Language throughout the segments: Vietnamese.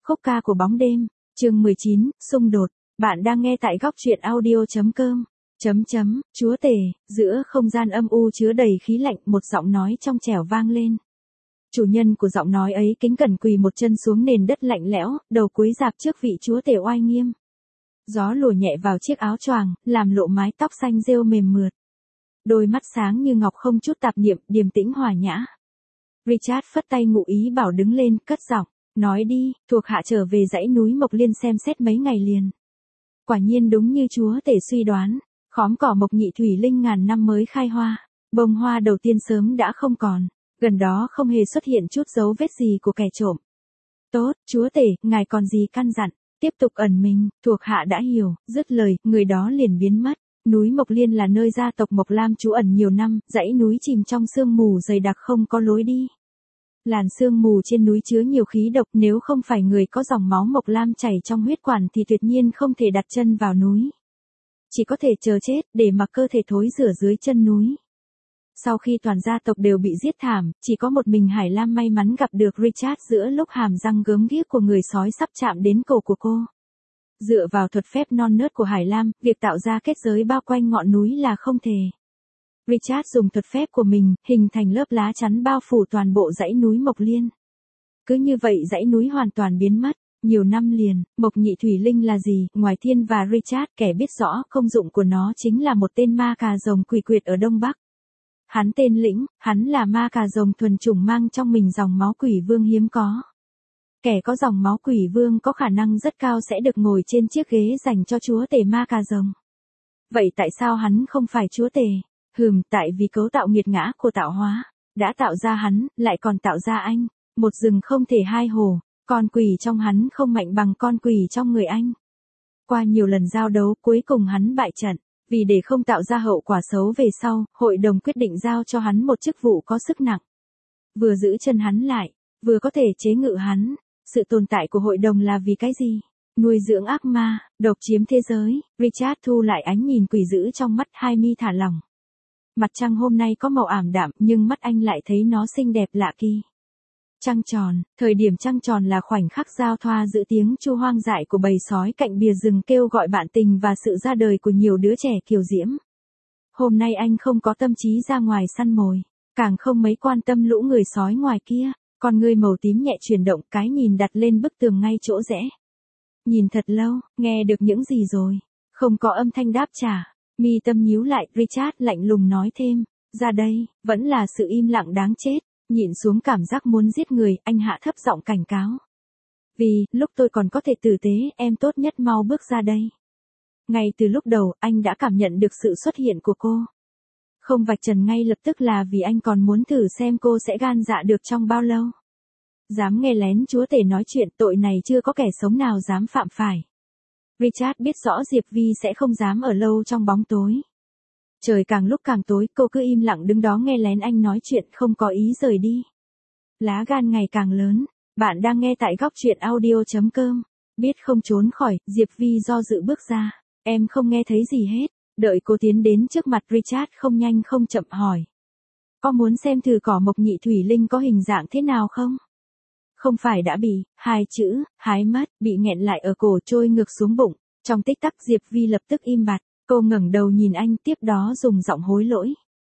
Khúc ca của bóng đêm, chương 19, xung đột. Bạn đang nghe tại góc truyện audio.com. Chúa tể, giữa không gian âm u chứa đầy khí lạnh, một giọng nói trong trẻo vang lên. Chủ nhân của giọng nói ấy kính cẩn quỳ một chân xuống nền đất lạnh lẽo, đầu cúi rạp trước vị chúa tể oai nghiêm. Gió lùa nhẹ vào chiếc áo choàng, làm lộ mái tóc xanh rêu mềm mượt. Đôi mắt sáng như ngọc không chút tạp niệm, điềm tĩnh hòa nhã. Richard phất tay ngụ ý bảo đứng lên, cất giọng, nói đi, thuộc hạ trở về dãy núi Mộc Liên xem xét mấy ngày liền. Quả nhiên đúng như chúa tể suy đoán, khóm cỏ Mộc Nhị Thủy Linh ngàn năm mới khai hoa, bông hoa đầu tiên sớm đã không còn, gần đó không hề xuất hiện chút dấu vết gì của kẻ trộm. Tốt, chúa tể, ngài còn gì căn dặn, tiếp tục ẩn mình, thuộc hạ đã hiểu, dứt lời, người đó liền biến mất. Núi Mộc Liên là nơi gia tộc Mộc Lam trú ẩn nhiều năm, dãy núi chìm trong sương mù dày đặc không có lối đi. Làn sương mù trên núi chứa nhiều khí độc, nếu không phải người có dòng máu Mộc Lam chảy trong huyết quản thì tuyệt nhiên không thể đặt chân vào núi. Chỉ có thể chờ chết, để mặc cơ thể thối rữa dưới chân núi. Sau khi toàn gia tộc đều bị giết thảm, chỉ có một mình Hải Lam may mắn gặp được Richard giữa lúc hàm răng gớm ghiếc của người sói sắp chạm đến cổ của cô. Dựa vào thuật phép non nớt của Hải Lam, việc tạo ra kết giới bao quanh ngọn núi là không thể. Richard dùng thuật phép của mình, hình thành lớp lá chắn bao phủ toàn bộ dãy núi Mộc Liên. Cứ như vậy dãy núi hoàn toàn biến mất. Nhiều năm liền, Mộc Nhị Thủy Linh là gì, ngoài Thiên và Richard, kẻ biết rõ công dụng của nó chính là một tên ma cà rồng quỷ quyệt ở Đông Bắc. Hắn tên Lĩnh, hắn là ma cà rồng thuần chủng mang trong mình dòng máu quỷ vương hiếm có. Kẻ có dòng máu quỷ vương có khả năng rất cao sẽ được ngồi trên chiếc ghế dành cho chúa tể ma cà rồng. Vậy tại sao hắn không phải chúa tể? Tại vì cấu tạo nghiệt ngã của tạo hóa, đã tạo ra hắn, lại còn tạo ra anh. Một rừng không thể hai hổ, con quỷ trong hắn không mạnh bằng con quỷ trong người anh. Qua nhiều lần giao đấu, cuối cùng hắn bại trận. Vì để không tạo ra hậu quả xấu về sau, hội đồng quyết định giao cho hắn một chức vụ có sức nặng. Vừa giữ chân hắn lại, vừa có thể chế ngự hắn. Sự tồn tại của hội đồng là vì cái gì? Nuôi dưỡng ác ma, độc chiếm thế giới. Richard thu lại ánh nhìn quỷ dữ trong mắt, hai mi thả lỏng. Mặt trăng hôm nay có màu ảm đạm, nhưng mắt anh lại thấy nó xinh đẹp lạ kỳ. Trăng tròn, thời điểm trăng tròn là khoảnh khắc giao thoa giữa tiếng chu hoang dại của bầy sói cạnh bìa rừng kêu gọi bạn tình và sự ra đời của nhiều đứa trẻ kiều diễm. Hôm nay anh không có tâm trí ra ngoài săn mồi, càng không mấy quan tâm lũ người sói ngoài kia, con ngươi màu tím nhẹ chuyển động, cái nhìn đặt lên bức tường ngay chỗ rẽ. Nhìn thật lâu, nghe được những gì rồi? Không có âm thanh đáp trả, mi tâm nhíu lại, Richard lạnh lùng nói thêm, ra đây, vẫn là sự im lặng đáng chết. Nhịn xuống cảm giác muốn giết người, anh hạ thấp giọng cảnh cáo. Vì, lúc tôi còn có thể tử tế, em tốt nhất mau bước ra đây. Ngay từ lúc đầu, anh đã cảm nhận được sự xuất hiện của cô. Không vạch trần ngay lập tức là vì anh còn muốn thử xem cô sẽ gan dạ được trong bao lâu. Dám nghe lén chúa tể nói chuyện, tội này chưa có kẻ sống nào dám phạm phải. Richard biết rõ Diệp Vi sẽ không dám ở lâu trong bóng tối. Trời càng lúc càng tối, cô cứ im lặng đứng đó nghe lén anh nói chuyện, không có ý rời đi. Lá gan ngày càng lớn. Bạn đang nghe tại góc truyện audio.com. Biết không trốn khỏi, Diệp Vi do dự bước ra. Em không nghe thấy gì hết. Đợi cô tiến đến trước mặt Richard không nhanh không chậm hỏi. Có muốn xem thử cỏ Mộc Nhị Thủy Linh có hình dạng thế nào không? Không phải đã bị, hai chữ, hái mất, bị nghẹn lại ở cổ trôi ngược xuống bụng. Trong tích tắc Diệp Vi lập tức im bặt. Cô ngẩng đầu nhìn anh, tiếp đó dùng giọng hối lỗi.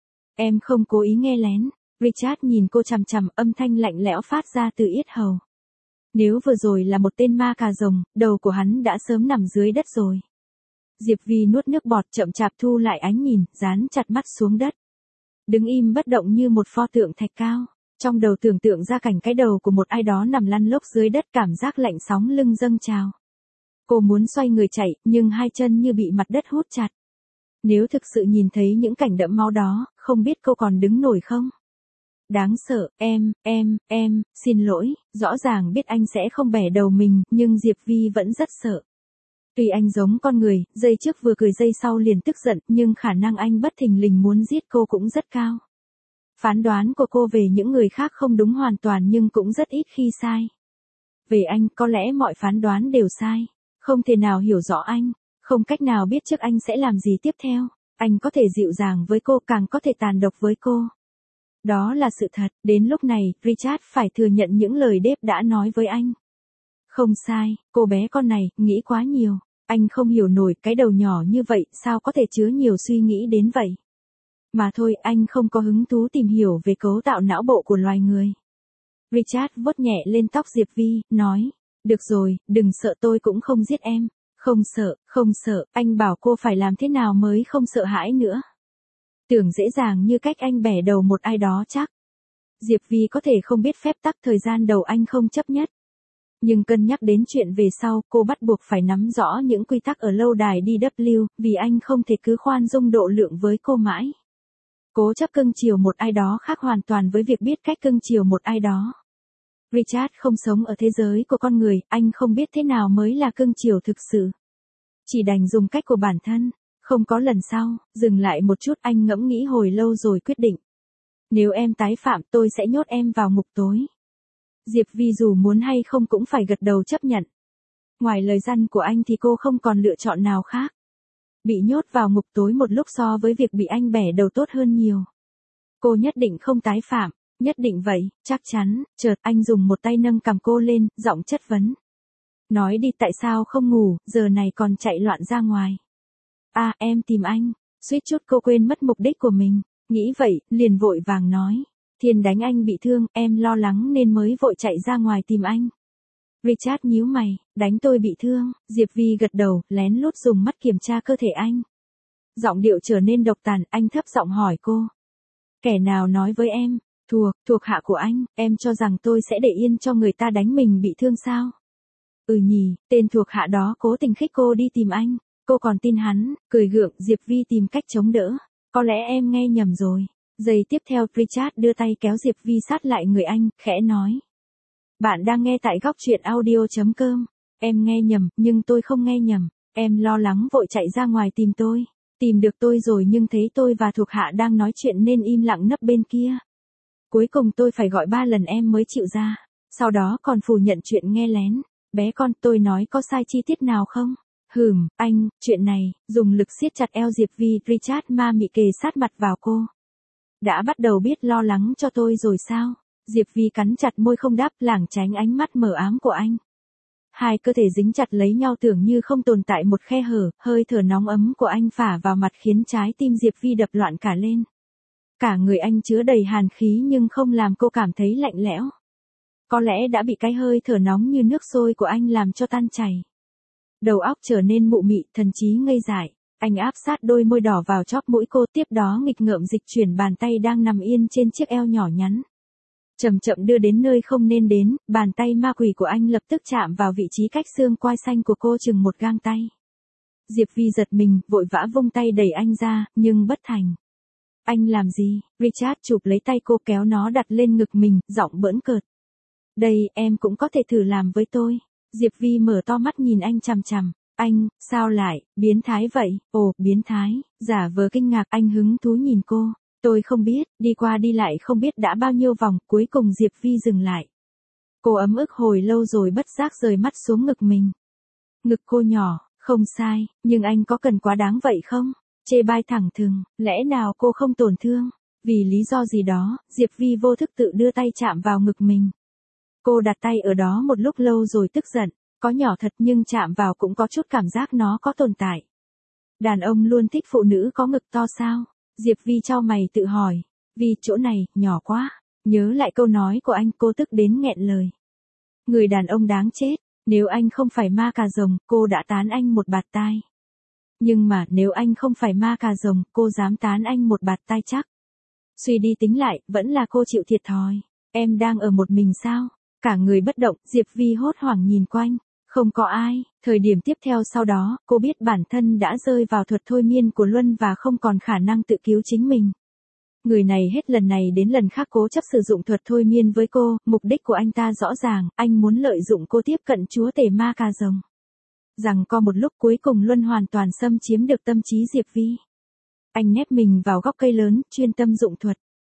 Em không cố ý nghe lén. Richard nhìn cô chằm chằm, âm thanh lạnh lẽo phát ra từ yết hầu. Nếu vừa rồi là một tên ma cà rồng, đầu của hắn đã sớm nằm dưới đất rồi. Diệp Vi nuốt nước bọt, chậm chạp thu lại ánh nhìn, dán chặt mắt xuống đất. Đứng im bất động như một pho tượng thạch cao. Trong đầu tưởng tượng ra cảnh cái đầu của một ai đó nằm lăn lóc dưới đất, cảm giác lạnh sóng lưng dâng trào. Cô muốn xoay người chạy, nhưng hai chân như bị mặt đất hút chặt. Nếu thực sự nhìn thấy những cảnh đẫm máu đó, không biết cô còn đứng nổi không? Đáng sợ, em, xin lỗi, rõ ràng biết anh sẽ không bẻ đầu mình, nhưng Diệp Vi vẫn rất sợ. Tuy anh giống con người, giây trước vừa cười giây sau liền tức giận, nhưng khả năng anh bất thình lình muốn giết cô cũng rất cao. Phán đoán của cô về những người khác không đúng hoàn toàn nhưng cũng rất ít khi sai. Về anh, có lẽ mọi phán đoán đều sai. Không thể nào hiểu rõ anh, không cách nào biết trước anh sẽ làm gì tiếp theo. Anh có thể dịu dàng với cô, càng có thể tàn độc với cô. Đó là sự thật, đến lúc này, Richard phải thừa nhận những lời Dave đã nói với anh. Không sai, cô bé con này, nghĩ quá nhiều. Anh không hiểu nổi cái đầu nhỏ như vậy, sao có thể chứa nhiều suy nghĩ đến vậy. Mà thôi, anh không có hứng thú tìm hiểu về cấu tạo não bộ của loài người. Richard vuốt nhẹ lên tóc Diệp Vi, nói. Được rồi, đừng sợ, tôi cũng không giết em. Không sợ, anh bảo cô phải làm thế nào mới không sợ hãi nữa. Tưởng dễ dàng như cách anh bẻ đầu một ai đó chắc. Diệp Vi có thể không biết phép tắc thời gian đầu anh không chấp nhất. Nhưng cân nhắc đến chuyện về sau, cô bắt buộc phải nắm rõ những quy tắc ở lâu đài DW, vì anh không thể cứ khoan dung độ lượng với cô mãi. Cố chấp cưng chiều một ai đó khác hoàn toàn với việc biết cách cưng chiều một ai đó. Richard không sống ở thế giới của con người, anh không biết thế nào mới là cưng chiều thực sự. Chỉ đành dùng cách của bản thân. Không có lần sau, dừng lại một chút, anh ngẫm nghĩ hồi lâu rồi quyết định. Nếu em tái phạm, tôi sẽ nhốt em vào ngục tối. Diệp Vi dù muốn hay không cũng phải gật đầu chấp nhận. Ngoài lời dặn của anh thì cô không còn lựa chọn nào khác. Bị nhốt vào ngục tối một lúc so với việc bị anh bẻ đầu tốt hơn nhiều. Cô nhất định không tái phạm, nhất định vậy, chắc chắn. Chợt anh dùng một tay nâng cằm cô lên, giọng chất vấn. Nói đi, tại sao không ngủ, giờ này còn chạy loạn ra ngoài. À, em tìm anh. Suýt chút cô quên mất mục đích của mình. Nghĩ vậy, liền vội vàng nói. Thiên đánh anh bị thương, em lo lắng nên mới vội chạy ra ngoài tìm anh. Richard nhíu mày, đánh tôi bị thương. Diệp Vi gật đầu, lén lút dùng mắt kiểm tra cơ thể anh. Giọng điệu trở nên độc tàn, anh thấp giọng hỏi cô. Kẻ nào nói với em? Thuộc hạ của anh, em cho rằng tôi sẽ để yên cho người ta đánh mình bị thương sao? Ừ nhỉ, tên thuộc hạ đó cố tình khích cô đi tìm anh. Cô còn tin hắn, cười gượng. Diệp Vi tìm cách chống đỡ. Có lẽ em nghe nhầm rồi. Giây tiếp theo, Richard đưa tay kéo Diệp Vi sát lại người anh, khẽ nói. Bạn đang nghe tại góc truyện audio.com. Em nghe nhầm, nhưng tôi không nghe nhầm. Em lo lắng vội chạy ra ngoài tìm tôi. Tìm được tôi rồi nhưng thấy tôi và thuộc hạ đang nói chuyện nên im lặng nấp bên kia. Cuối cùng tôi phải gọi 3 lần em mới chịu ra. Sau đó còn phủ nhận chuyện nghe lén. Bé con, tôi nói có sai chi tiết nào không? Anh, chuyện này, dùng lực siết chặt eo Diệp Vi. Richard ma mị kề sát mặt vào cô. Đã bắt đầu biết lo lắng cho tôi rồi sao? Diệp Vi cắn chặt môi không đáp, lảng tránh ánh mắt mờ ám của anh. Hai cơ thể dính chặt lấy nhau tưởng như không tồn tại một khe hở, hơi thở nóng ấm của anh phả vào mặt khiến trái tim Diệp Vi đập loạn cả lên. Cả người anh chứa đầy hàn khí nhưng không làm cô cảm thấy lạnh lẽo. Có lẽ đã bị cái hơi thở nóng như nước sôi của anh làm cho tan chảy. Đầu óc trở nên mụ mị, thần trí ngây dại. Anh áp sát đôi môi đỏ vào chóp mũi cô, tiếp đó nghịch ngợm dịch chuyển bàn tay đang nằm yên trên chiếc eo nhỏ nhắn. Chậm chậm đưa đến nơi không nên đến, bàn tay ma quỷ của anh lập tức chạm vào vị trí cách xương quai xanh của cô chừng một gang tay. Diệp Vi giật mình, vội vã vung tay đẩy anh ra, nhưng bất thành. Anh làm gì? Richard chụp lấy tay cô kéo nó đặt lên ngực mình, giọng bỡn cợt. Đây, em cũng có thể thử làm với tôi. Diệp Vi mở to mắt nhìn anh chằm chằm. Anh, sao lại, biến thái vậy? Ồ, biến thái. Giả vờ kinh ngạc, anh hứng thú nhìn cô. Tôi không biết, đi qua đi lại không biết đã bao nhiêu vòng, cuối cùng Diệp Vi dừng lại. Cô ấm ức hồi lâu rồi bất giác rời mắt xuống ngực mình. Ngực cô nhỏ, không sai, nhưng anh có cần quá đáng vậy không? Chê bai thẳng thừng, lẽ nào cô không tổn thương? Vì lý do gì đó, Diệp Vi vô thức tự đưa tay chạm vào ngực mình. Cô đặt tay ở đó một lúc lâu rồi tức giận. Có nhỏ thật nhưng chạm vào cũng có chút cảm giác nó có tồn tại. Đàn ông luôn thích phụ nữ có ngực to sao? Diệp Vi chau mày tự hỏi. Vì chỗ này, nhỏ quá. Nhớ lại câu nói của anh, cô tức đến nghẹn lời. Người đàn ông đáng chết. Nếu anh không phải ma cà rồng, cô đã tán anh một bạt tai. Nhưng mà nếu anh không phải ma cà rồng, cô dám tán anh một bạt tai chắc. Suy đi tính lại, vẫn là cô chịu thiệt thòi. Em đang ở một mình sao? Cả người bất động, Diệp Vi hốt hoảng nhìn quanh. Không có ai. Thời điểm tiếp theo sau đó, cô biết bản thân đã rơi vào thuật thôi miên của Luân và không còn khả năng tự cứu chính mình. Người này hết lần này đến lần khác cố chấp sử dụng thuật thôi miên với cô, mục đích của anh ta rõ ràng, anh muốn lợi dụng cô tiếp cận chúa tể ma cà rồng. Rằng có một lúc cuối cùng Luân hoàn toàn xâm chiếm được tâm trí Diệp Vi. Anh nép mình vào góc cây lớn, chuyên tâm dụng thuật.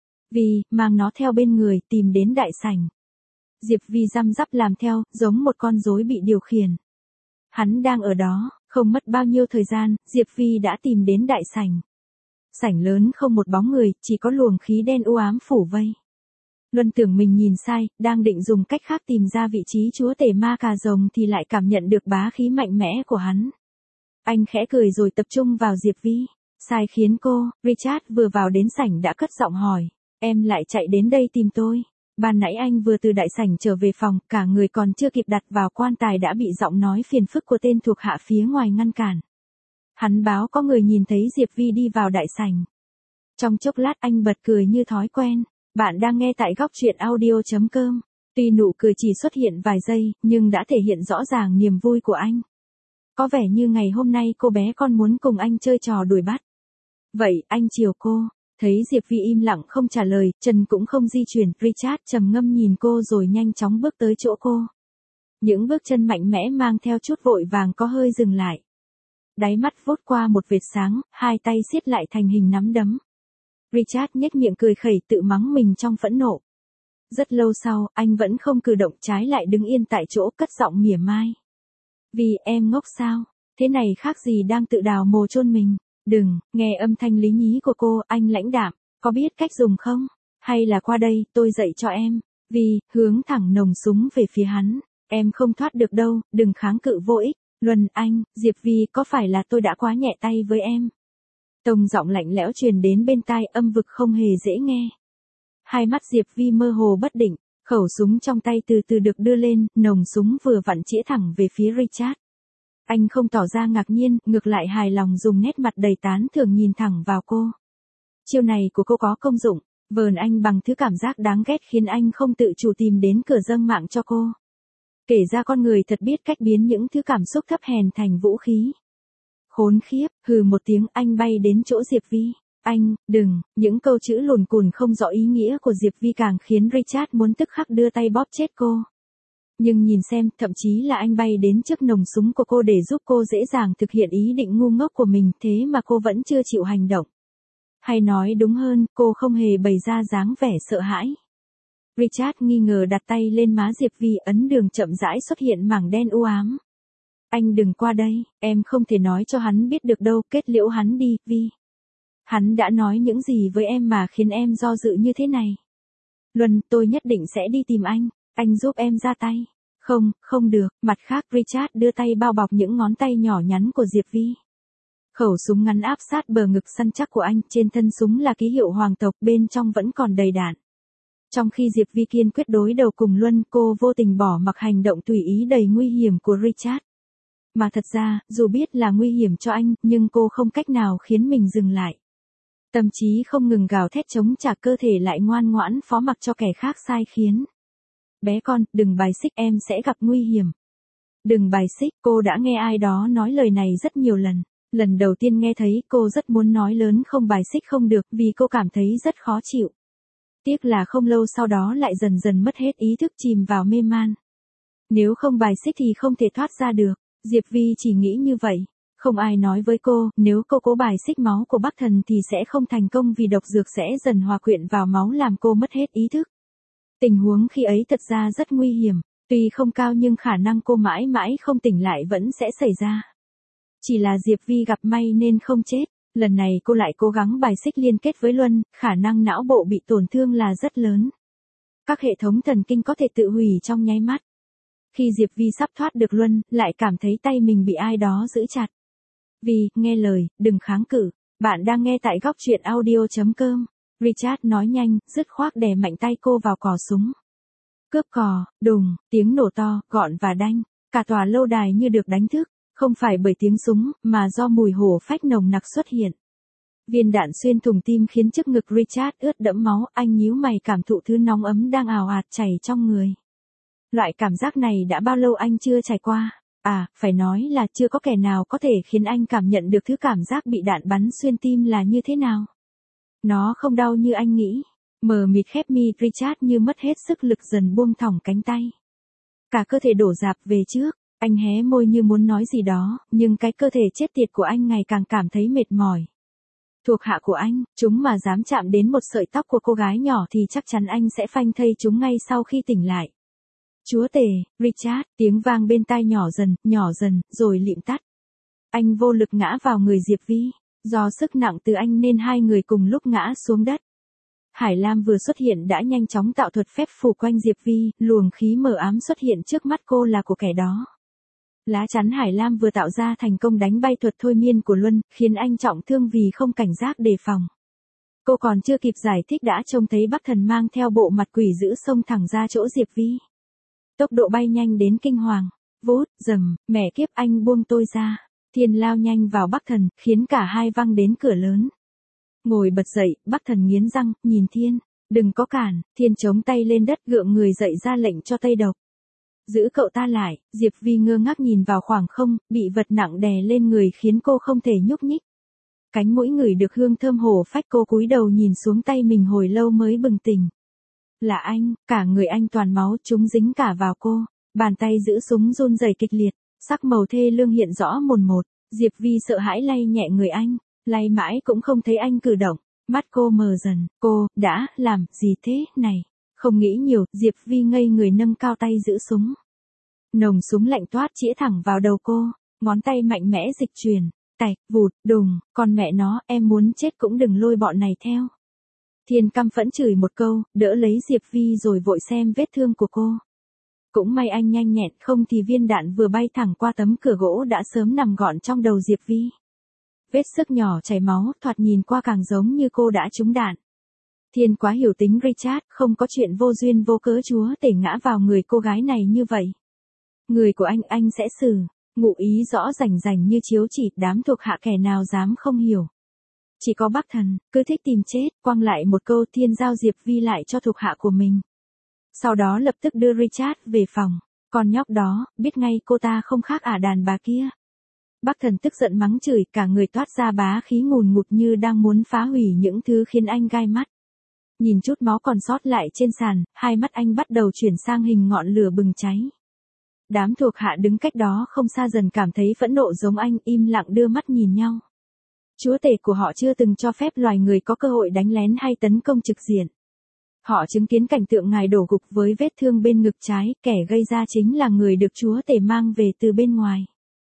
Vì, mang nó theo bên người, tìm đến đại sảnh. Diệp Vi răm rắp làm theo, giống một con rối bị điều khiển. Hắn đang ở đó, không mất bao nhiêu thời gian, Diệp Vi đã tìm đến đại sảnh. Sảnh lớn không một bóng người, chỉ có luồng khí đen u ám phủ vây. Luân tưởng mình nhìn sai, đang định dùng cách khác tìm ra vị trí chúa tể ma cà rồng thì lại cảm nhận được bá khí mạnh mẽ của hắn. Anh khẽ cười rồi tập trung vào Diệp Vi. Sai khiến cô, Richard vừa vào đến sảnh đã cất giọng hỏi. Em lại chạy đến đây tìm tôi. Ban nãy anh vừa từ đại sảnh trở về phòng, cả người còn chưa kịp đặt vào quan tài đã bị giọng nói phiền phức của tên thuộc hạ phía ngoài ngăn cản. Hắn báo có người nhìn thấy Diệp Vi đi vào đại sảnh. Trong chốc lát anh bật cười như thói quen. Bạn đang nghe tại góc truyện audio.com. Tuy nụ cười chỉ xuất hiện vài giây, nhưng đã thể hiện rõ ràng niềm vui của anh. Có vẻ như ngày hôm nay cô bé con muốn cùng anh chơi trò đuổi bắt. Vậy, anh chiều cô. Thấy Diệp Vi im lặng không trả lời, chân cũng không di chuyển, Richard trầm ngâm nhìn cô rồi nhanh chóng bước tới chỗ cô. Những bước chân mạnh mẽ mang theo chút vội vàng có hơi dừng lại. Đáy mắt vút qua một vệt sáng, hai tay siết lại thành hình nắm đấm. Richard nhếch miệng cười khẩy tự mắng mình trong phẫn nộ. Rất lâu sau, anh vẫn không cử động, trái lại đứng yên tại chỗ cất giọng mỉa mai. Vì em ngốc sao, thế này khác gì đang tự đào mồ chôn mình. Đừng, nghe âm thanh lý nhí của cô, anh lãnh đạm, có biết cách dùng không? Hay là qua đây, tôi dạy cho em. Vì, hướng thẳng nòng súng về phía hắn. Em không thoát được đâu, đừng kháng cự vô ích. Luân, anh, Diệp Vi, có phải là tôi đã quá nhẹ tay với em? Tông giọng lạnh lẽo truyền đến bên tai, âm vực không hề dễ nghe. Hai mắt Diệp Vi mơ hồ bất định, khẩu súng trong tay từ từ được đưa lên, nòng súng vừa vặn chĩa thẳng về phía Richard. Anh không tỏ ra ngạc nhiên, ngược lại hài lòng dùng nét mặt đầy tán thưởng nhìn thẳng vào cô. Chiêu này của cô có công dụng, vờn anh bằng thứ cảm giác đáng ghét khiến anh không tự chủ tìm đến cửa dâng mạng cho cô. Kể ra con người thật biết cách biến những thứ cảm xúc thấp hèn thành vũ khí. Khốn khiếp, hừ một tiếng anh bay đến chỗ Diệp Vi. Anh, đừng, những câu chữ lùn cùn không rõ ý nghĩa của Diệp Vi càng khiến Richard muốn tức khắc đưa tay bóp chết cô. Nhưng nhìn xem, thậm chí là anh bay đến trước nòng súng của cô để giúp cô dễ dàng thực hiện ý định ngu ngốc của mình, thế mà cô vẫn chưa chịu hành động. Hay nói đúng hơn, cô không hề bày ra dáng vẻ sợ hãi. Richard nghi ngờ đặt tay lên má Diệp Vi, ấn đường chậm rãi xuất hiện mảng đen u ám. Anh đừng qua đây, em không thể nói cho hắn biết được đâu, kết liễu hắn đi, Vi. Hắn đã nói những gì với em mà khiến em do dự như thế này? Luân, tôi nhất định sẽ đi tìm anh giúp em ra tay. Không, không được, mặt khác Richard đưa tay bao bọc những ngón tay nhỏ nhắn của Diệp Vi. Khẩu súng ngắn áp sát bờ ngực săn chắc của anh, trên thân súng là ký hiệu hoàng tộc, bên trong vẫn còn đầy đạn. Trong khi Diệp Vi kiên quyết đối đầu cùng Luân, cô vô tình bỏ mặc hành động tùy ý đầy nguy hiểm của Richard. Mà thật ra, dù biết là nguy hiểm cho anh, nhưng cô không cách nào khiến mình dừng lại. Tâm trí không ngừng gào thét chống trả, cơ thể lại ngoan ngoãn phó mặc cho kẻ khác sai khiến. Bé con, đừng bài xích, em sẽ gặp nguy hiểm. Đừng bài xích, cô đã nghe ai đó nói lời này rất nhiều lần. Lần đầu tiên nghe thấy, cô rất muốn nói lớn không bài xích không được, vì cô cảm thấy rất khó chịu. Tiếc là không lâu sau đó lại dần dần mất hết ý thức, chìm vào mê man. Nếu không bài xích thì không thể thoát ra được. Diệp Vi chỉ nghĩ như vậy. Không ai nói với cô, nếu cô cố bài xích máu của Bắc Thần thì sẽ không thành công, vì độc dược sẽ dần hòa quyện vào máu làm cô mất hết ý thức. Tình huống khi ấy thật ra rất nguy hiểm, tuy không cao nhưng khả năng cô mãi mãi không tỉnh lại vẫn sẽ xảy ra. Chỉ là Diệp Vi gặp may nên không chết, lần này cô lại cố gắng bài xích liên kết với Luân, khả năng não bộ bị tổn thương là rất lớn. Các hệ thống thần kinh có thể tự hủy trong nháy mắt. Khi Diệp Vi sắp thoát được Luân, lại cảm thấy tay mình bị ai đó giữ chặt. Vi, nghe lời, đừng kháng cự. Bạn đang nghe tại góc truyện audio.com. Richard nói nhanh, dứt khoát đè mạnh tay cô vào cò súng. Cướp cò, đùng, tiếng nổ to, gọn và đanh. Cả tòa lâu đài như được đánh thức, không phải bởi tiếng súng, mà do mùi hổ phách nồng nặc xuất hiện. Viên đạn xuyên thủng tim khiến trước ngực Richard ướt đẫm máu, anh nhíu mày cảm thụ thứ nóng ấm đang ào ạt chảy trong người. Loại cảm giác này đã bao lâu anh chưa trải qua? À, phải nói là chưa có kẻ nào có thể khiến anh cảm nhận được thứ cảm giác bị đạn bắn xuyên tim là như thế nào. Nó không đau như anh nghĩ. Mờ mịt khép mi, Richard như mất hết sức lực dần buông thõng cánh tay. Cả cơ thể đổ dạp về trước, anh hé môi như muốn nói gì đó, nhưng cái cơ thể chết tiệt của anh ngày càng cảm thấy mệt mỏi. Thuộc hạ của anh, chúng mà dám chạm đến một sợi tóc của cô gái nhỏ thì chắc chắn anh sẽ phanh thây chúng ngay sau khi tỉnh lại. Chúa tể, Richard, tiếng vang bên tai nhỏ dần, rồi lịm tắt. Anh vô lực ngã vào người Diệp Vi. Do sức nặng từ anh nên hai người cùng lúc ngã xuống đất. Hải Lam vừa xuất hiện đã nhanh chóng tạo thuật phép phủ quanh Diệp Vi, luồng khí mờ ám xuất hiện trước mắt cô là của kẻ đó. Lá chắn Hải Lam vừa tạo ra thành công đánh bay thuật thôi miên của Luân, khiến anh trọng thương vì không cảnh giác đề phòng. Cô còn chưa kịp giải thích đã trông thấy Bắc Thần mang theo bộ mặt quỷ dữ xông thẳng ra chỗ Diệp Vi. Tốc độ bay nhanh đến kinh hoàng. Vút, rầm, mẹ kiếp, anh buông tôi ra. Thiên lao nhanh vào Bắc Thần, khiến cả hai văng đến cửa lớn. Ngồi bật dậy, Bắc Thần nghiến răng, nhìn Thiên. Đừng có cản. Thiên chống tay lên đất gượng người dậy ra lệnh cho Tây Độc. Giữ cậu ta lại. Diệp Vi ngơ ngác nhìn vào khoảng không, bị vật nặng đè lên người khiến cô không thể nhúc nhích. Cánh mũi ngửi được hương thơm hổ phách, cô cúi đầu nhìn xuống tay mình hồi lâu mới bừng tỉnh. Là anh, cả người anh toàn máu, chúng dính cả vào cô. Bàn tay giữ súng run rẩy kịch liệt, sắc màu thê lương hiện rõ mồn một. Diệp Vi sợ hãi lay nhẹ người anh, lay mãi cũng không thấy anh cử động. Mắt cô mờ dần, cô đã làm gì thế này? Không nghĩ nhiều, Diệp Vi ngây người nâng cao tay giữ súng. Nòng súng lạnh toát chĩa thẳng vào đầu cô, ngón tay mạnh mẽ dịch chuyển, tạch, vụt, đùng, con mẹ nó, em muốn chết cũng đừng lôi bọn này theo. Thiên căm phẫn chửi một câu, đỡ lấy Diệp Vi rồi vội xem vết thương của cô. Cũng may anh nhanh nhẹn, không thì viên đạn vừa bay thẳng qua tấm cửa gỗ đã sớm nằm gọn trong đầu Diệp Vi. Vết xước nhỏ chảy máu, thoạt nhìn qua càng giống như cô đã trúng đạn. Thiên quá hiểu tính Richard, không có chuyện vô duyên vô cớ chúa tể ngã vào người cô gái này như vậy. Người của anh sẽ xử, ngụ ý rõ rành rành như chiếu chỉ, đám thuộc hạ kẻ nào dám không hiểu. Chỉ có Bắc Thần, cứ thích tìm chết, quăng lại một câu. Thiên giao Diệp Vi lại cho thuộc hạ của mình. Sau đó lập tức đưa Richard về phòng. Con nhóc đó, biết ngay cô ta không khác đàn bà kia. Bắc Thần tức giận mắng chửi, cả người toát ra bá khí ngùn ngụt như đang muốn phá hủy những thứ khiến anh gai mắt. Nhìn chút máu còn sót lại trên sàn, hai mắt anh bắt đầu chuyển sang hình ngọn lửa bừng cháy. Đám thuộc hạ đứng cách đó không xa dần cảm thấy phẫn nộ giống anh, im lặng đưa mắt nhìn nhau. Chúa tể của họ chưa từng cho phép loài người có cơ hội đánh lén hay tấn công trực diện. Họ chứng kiến cảnh tượng ngài đổ gục với vết thương bên ngực trái, kẻ gây ra chính là người được chúa tể mang về từ bên ngoài.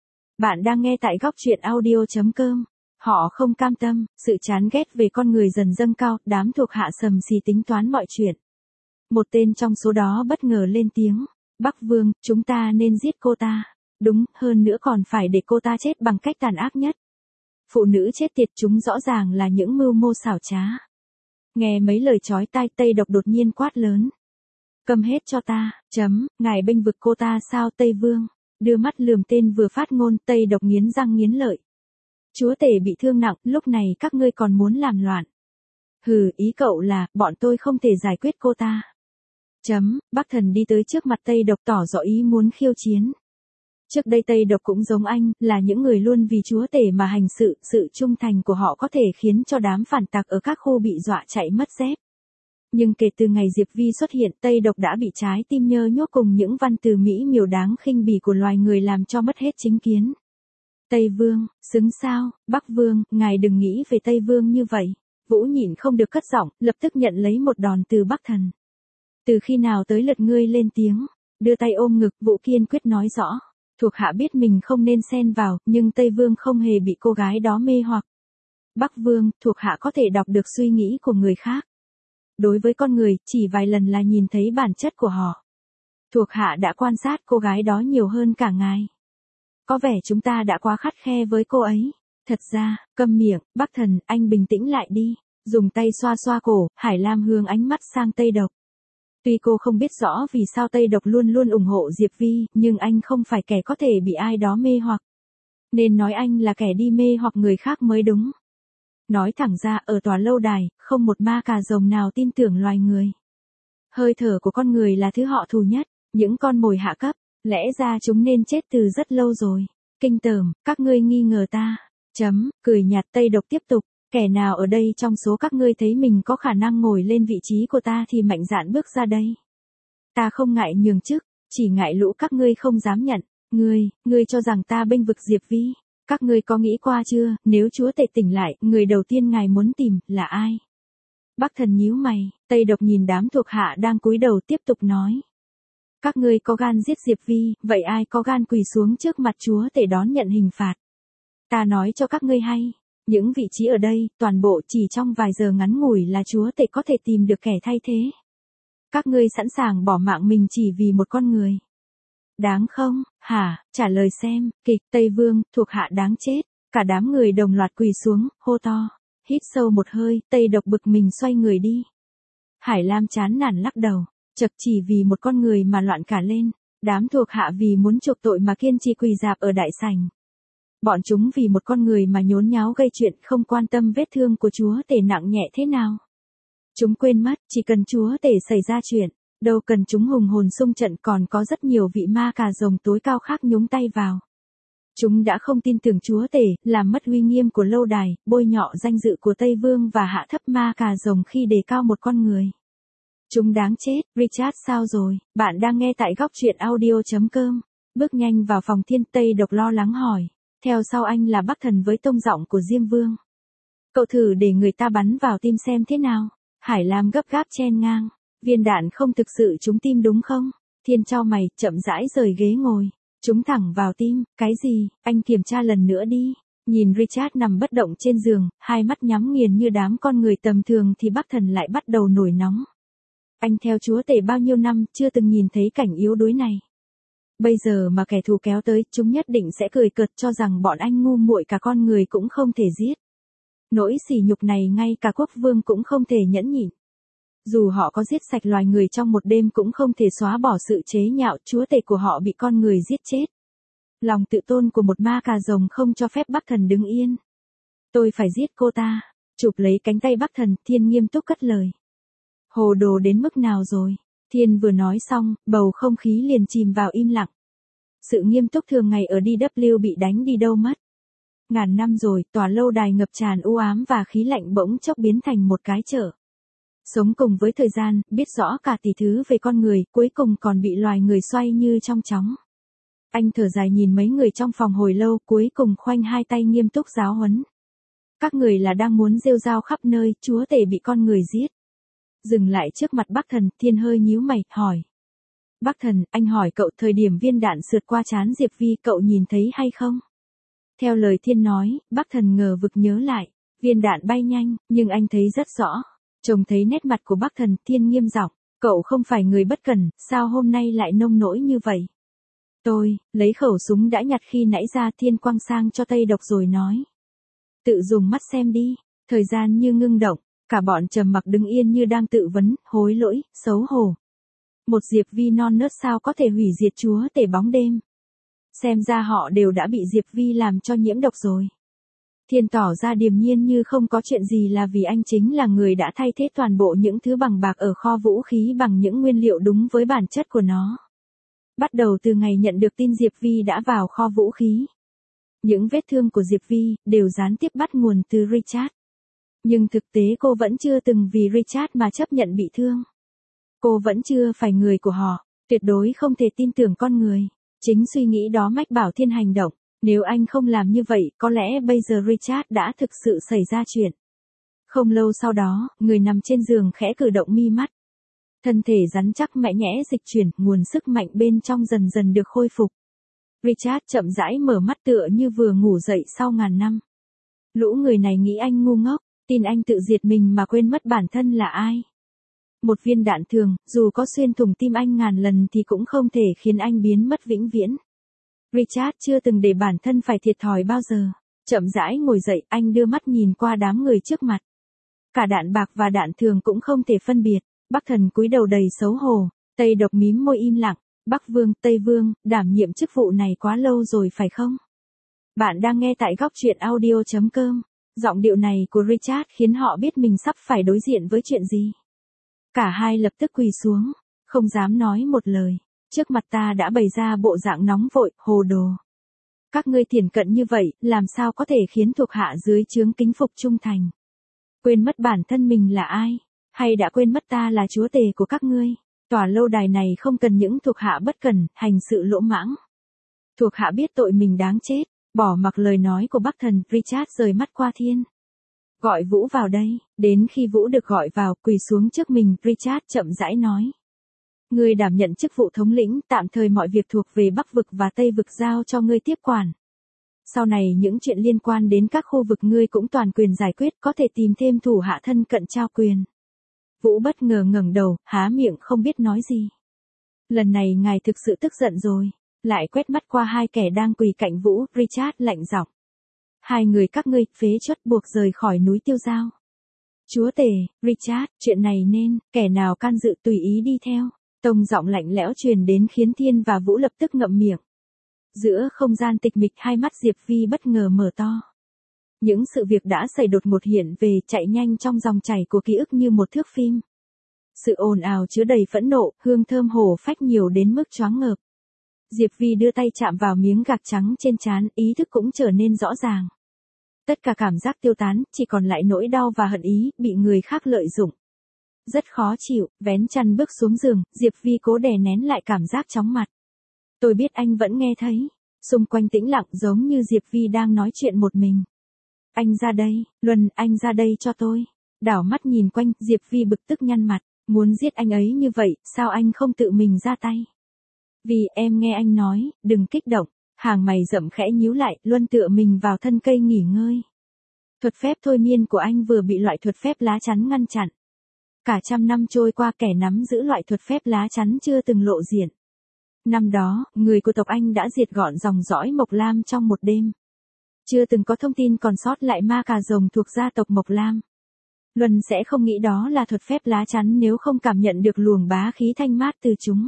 Bạn đang nghe tại góc truyện audio.com. Họ không cam tâm, sự chán ghét về con người dần dâng cao, đám thuộc hạ sầm xì tính toán mọi chuyện. Một tên trong số đó bất ngờ lên tiếng. Bắc Vương, chúng ta nên giết cô ta. Đúng, hơn nữa còn phải để cô ta chết bằng cách tàn ác nhất. Phụ nữ chết tiệt, chúng rõ ràng là những mưu mô xảo trá. Nghe mấy lời chói tai, Tây Độc đột nhiên quát lớn. Câm hết cho ta, ngài bênh vực cô ta sao? Tây Vương đưa mắt lườm tên vừa phát ngôn. Tây Độc nghiến răng nghiến lợi. Chúa tể bị thương nặng, lúc này các ngươi còn muốn làm loạn. Hừ, ý cậu là, bọn tôi không thể giải quyết cô ta. Bắc Thần đi tới trước mặt Tây Độc tỏ rõ ý muốn khiêu chiến. Trước đây Tây Độc cũng giống anh, là những người luôn vì chúa tể mà hành sự, sự trung thành của họ có thể khiến cho đám phản tặc ở các khu bị dọa chạy mất dép. Nhưng kể từ ngày Diệp Vi xuất hiện, Tây Độc đã bị trái tim nhơ nhuốc cùng những văn từ mỹ miều đáng khinh bỉ của loài người làm cho mất hết chính kiến. Tây Vương, xứng sao? Bắc Vương, ngài đừng nghĩ về Tây Vương như vậy. Vũ nhịn không được cất giọng, lập tức nhận lấy một đòn từ Bắc Thần. Từ khi nào tới lượt ngươi lên tiếng? Đưa tay ôm ngực, Vũ kiên quyết nói rõ. Thuộc hạ biết mình không nên xen vào, nhưng Tây Vương không hề bị cô gái đó mê hoặc. Bắc Vương, thuộc hạ có thể đọc được suy nghĩ của người khác. Đối với con người, chỉ vài lần là nhìn thấy bản chất của họ. Thuộc hạ đã quan sát cô gái đó nhiều hơn cả ngài. Có vẻ chúng ta đã quá khắt khe với cô ấy. Thật ra, câm miệng, Bắc Thần, anh bình tĩnh lại đi. Dùng tay xoa xoa cổ, Hải Lam hướng ánh mắt sang Tây Độc. Tuy cô không biết rõ vì sao Tây Độc luôn luôn ủng hộ Diệp Vi, nhưng anh không phải kẻ có thể bị ai đó mê hoặc. Nên nói anh là kẻ đi mê hoặc người khác mới đúng. Nói thẳng ra, ở tòa lâu đài, không một ma cà rồng nào tin tưởng loài người. Hơi thở của con người là thứ họ thù nhất, những con mồi hạ cấp, lẽ ra chúng nên chết từ rất lâu rồi. Kinh tởm, các ngươi nghi ngờ ta. Cười nhạt. Tây Độc tiếp tục. Kẻ nào ở đây trong số các ngươi thấy mình có khả năng ngồi lên vị trí của ta thì mạnh dạn bước ra đây. Ta không ngại nhường chức, chỉ ngại lũ các ngươi không dám nhận. Ngươi cho rằng ta bênh vực Diệp Vi. Các ngươi có nghĩ qua chưa, nếu chúa tể tỉnh lại, người đầu tiên ngài muốn tìm, là ai? Bắc Thần nhíu mày, Tây Độc nhìn đám thuộc hạ đang cúi đầu tiếp tục nói. Các ngươi có gan giết Diệp Vi, vậy ai có gan quỳ xuống trước mặt chúa tể đón nhận hình phạt? Ta nói cho các ngươi hay, Những vị trí ở đây, toàn bộ chỉ trong vài giờ ngắn ngủi là chúa tể có thể tìm được kẻ thay thế. Các ngươi sẵn sàng bỏ mạng mình chỉ vì một con người. Đáng không, hả, trả lời xem, kịch Tây Vương, thuộc hạ đáng chết. Cả đám người đồng loạt quỳ xuống, hô to. Hít sâu một hơi, Tây Độc bực mình xoay người đi. Hải Lam chán nản lắc đầu, chật chỉ vì một con người mà loạn cả lên. Đám thuộc hạ vì muốn chuộc tội mà kiên trì quỳ rạp ở đại sảnh. Bọn chúng vì một con người mà nhốn nháo gây chuyện, không quan tâm vết thương của chúa tể nặng nhẹ thế nào. Chúng quên mất, chỉ cần chúa tể xảy ra chuyện, đâu cần chúng hùng hồn xung trận, còn có rất nhiều vị ma cà rồng tối cao khác nhúng tay vào. Chúng đã không tin tưởng chúa tể, làm mất uy nghiêm của lâu đài, bôi nhọ danh dự của Tây Vương và hạ thấp ma cà rồng khi đề cao một con người. Chúng đáng chết. Richard sao rồi? Bạn đang nghe tại góc truyện audio.com. Bước nhanh vào phòng Thiên, Tây Độc lo lắng hỏi. Theo sau anh là Bắc Thần với tông giọng của Diêm Vương. Cậu thử để người ta bắn vào tim xem thế nào. Hải Lam gấp gáp chen ngang. Viên đạn không thực sự trúng tim đúng không? Thiên chau mày, chậm rãi rời ghế ngồi. Trúng thẳng vào tim. Cái gì? Anh kiểm tra lần nữa đi. Nhìn Richard nằm bất động trên giường, hai mắt nhắm nghiền như đám con người tầm thường thì Bắc Thần lại bắt đầu nổi nóng. Anh theo chúa tể bao nhiêu năm, chưa từng nhìn thấy cảnh yếu đuối này. Bây giờ mà kẻ thù kéo tới, chúng nhất định sẽ cười cợt cho rằng bọn anh ngu muội, cả con người cũng không thể giết. Nỗi sỉ nhục này ngay cả quốc vương cũng không thể nhẫn nhịn. Dù họ có giết sạch loài người trong một đêm cũng không thể xóa bỏ sự chế nhạo chúa tể của họ bị con người giết chết. Lòng tự tôn của một ma cà rồng không cho phép Bắc Thần đứng yên. Tôi phải giết cô ta. Chụp lấy cánh tay Bắc Thần, Thiên nghiêm túc cất lời. Hồ đồ đến mức nào rồi? Thiên vừa nói xong, bầu không khí liền chìm vào im lặng. Sự nghiêm túc thường ngày ở DW bị đánh đi đâu mất. Ngàn năm rồi, tòa lâu đài ngập tràn u ám và khí lạnh bỗng chốc biến thành một cái chợ. Sống cùng với thời gian, biết rõ cả tỷ thứ về con người, cuối cùng còn bị loài người xoay như trong chóng. Anh thở dài nhìn mấy người trong phòng hồi lâu, cuối cùng khoanh hai tay nghiêm túc giáo huấn. Các người là đang muốn rêu rao khắp nơi, chúa tể bị con người giết. Dừng lại trước mặt Bắc Thần, Thiên hơi nhíu mày, hỏi. Bắc Thần, anh hỏi cậu, thời điểm viên đạn sượt qua trán Diệp Vi cậu nhìn thấy hay không? Theo lời Thiên nói, Bắc Thần ngờ vực nhớ lại. Viên đạn bay nhanh, nhưng anh thấy rất rõ. Trông thấy nét mặt của Bắc Thần, Thiên nghiêm giọng. Cậu không phải người bất cẩn, sao hôm nay lại nông nỗi như vậy? Tôi, lấy khẩu súng đã nhặt khi nãy ra, Thiên quăng sang cho Tây Độc rồi nói. Tự dùng mắt xem đi. Thời gian như ngưng động. Cả bọn trầm mặc đứng yên như đang tự vấn, hối lỗi, xấu hổ. Một Diệp Vi non nớt sao có thể hủy diệt chúa tể bóng đêm. Xem ra họ đều đã bị Diệp Vi làm cho nhiễm độc rồi. Thiên tỏ ra điềm nhiên như không có chuyện gì, là vì anh chính là người đã thay thế toàn bộ những thứ bằng bạc ở kho vũ khí bằng những nguyên liệu đúng với bản chất của nó. Bắt đầu từ ngày nhận được tin Diệp Vi đã vào kho vũ khí. Những vết thương của Diệp Vi đều gián tiếp bắt nguồn từ Richard. Nhưng thực tế cô vẫn chưa từng vì Richard mà chấp nhận bị thương. Cô vẫn chưa phải người của họ, tuyệt đối không thể tin tưởng con người. Chính suy nghĩ đó mách bảo Thiên hành động. Nếu anh không làm như vậy, có lẽ bây giờ Richard đã thực sự xảy ra chuyện. Không lâu sau đó, người nằm trên giường khẽ cử động mi mắt. Thân thể rắn chắc mẽ nhẽ dịch chuyển, nguồn sức mạnh bên trong dần dần được khôi phục. Richard chậm rãi mở mắt tựa như vừa ngủ dậy sau ngàn năm. Lũ người này nghĩ anh ngu ngốc, tin anh tự diệt mình mà quên mất bản thân là ai. Một viên đạn thường, dù có xuyên thủng tim anh ngàn lần thì cũng không thể khiến anh biến mất vĩnh viễn. Richard chưa từng để bản thân phải thiệt thòi bao giờ. Chậm rãi ngồi dậy, anh đưa mắt nhìn qua đám người trước mặt. Cả đạn bạc và đạn thường cũng không thể phân biệt. Bắc Thần cúi đầu đầy xấu hổ, Tây Độc mím môi im lặng. Bắc Vương, Tây Vương, đảm nhiệm chức vụ này quá lâu rồi phải không? Bạn đang nghe tại góc truyện audio.com. Giọng điệu này của Richard khiến họ biết mình sắp phải đối diện với chuyện gì. Cả hai lập tức quỳ xuống, không dám nói một lời. Trước mặt ta đã bày ra bộ dạng nóng vội, hồ đồ. Các ngươi thiển cận như vậy, làm sao có thể khiến thuộc hạ dưới trướng kính phục trung thành? Quên mất bản thân mình là ai? Hay đã quên mất ta là chúa tể của các ngươi? Tòa lâu đài này không cần những thuộc hạ bất cẩn, hành sự lỗ mãng. Thuộc hạ biết tội mình đáng chết. Bỏ mặc lời nói của Bắc Thần, Richard rời mắt qua Thiên. Gọi Vũ vào đây. Đến khi Vũ được gọi vào, quỳ xuống trước mình, Richard chậm rãi nói. Ngươi đảm nhận chức vụ thống lĩnh, tạm thời mọi việc thuộc về Bắc vực và Tây vực giao cho ngươi tiếp quản. Sau này những chuyện liên quan đến các khu vực ngươi cũng toàn quyền giải quyết, có thể tìm thêm thủ hạ thân cận trao quyền. Vũ bất ngờ ngẩng đầu, há miệng không biết nói gì. Lần này ngài thực sự tức giận rồi. Lại quét mắt qua hai kẻ đang quỳ cạnh Vũ, Richard lạnh giọng. Hai người các ngươi, phế truất buộc rời khỏi núi Tiêu Dao. Chúa tể, Richard, chuyện này nên, kẻ nào can dự tùy ý đi theo. Tông giọng lạnh lẽo truyền đến khiến Thiên và Vũ lập tức ngậm miệng. Giữa không gian tịch mịch, hai mắt Diệp Vi bất ngờ mở to. Những sự việc đã xảy đột ngột hiện về, chạy nhanh trong dòng chảy của ký ức như một thước phim. Sự ồn ào chứa đầy phẫn nộ, hương thơm hổ phách nhiều đến mức choáng ngợp. Diệp Vi đưa tay chạm vào miếng gạc trắng trên trán, ý thức cũng trở nên rõ ràng. Tất cả cảm giác tiêu tán, chỉ còn lại nỗi đau và hận ý, bị người khác lợi dụng. Rất khó chịu, vén chăn bước xuống giường, Diệp Vi cố đè nén lại cảm giác chóng mặt. Tôi biết anh vẫn nghe thấy. Xung quanh tĩnh lặng giống như Diệp Vi đang nói chuyện một mình. Anh ra đây, Luân, anh ra đây cho tôi. Đảo mắt nhìn quanh, Diệp Vi bực tức nhăn mặt. Muốn giết anh ấy như vậy, sao anh không tự mình ra tay? Vì em nghe anh nói, đừng kích động. Hàng mày rậm khẽ nhíu lại, Luân tựa mình vào thân cây nghỉ ngơi. Thuật phép thôi miên của anh vừa bị loại thuật phép lá chắn ngăn chặn. Cả trăm năm trôi qua, kẻ nắm giữ loại thuật phép lá chắn chưa từng lộ diện. Năm đó, người của tộc anh đã diệt gọn dòng dõi Mộc Lam trong một đêm. Chưa từng có thông tin còn sót lại ma cà rồng thuộc gia tộc Mộc Lam. Luân sẽ không nghĩ đó là thuật phép lá chắn nếu không cảm nhận được luồng bá khí thanh mát từ chúng.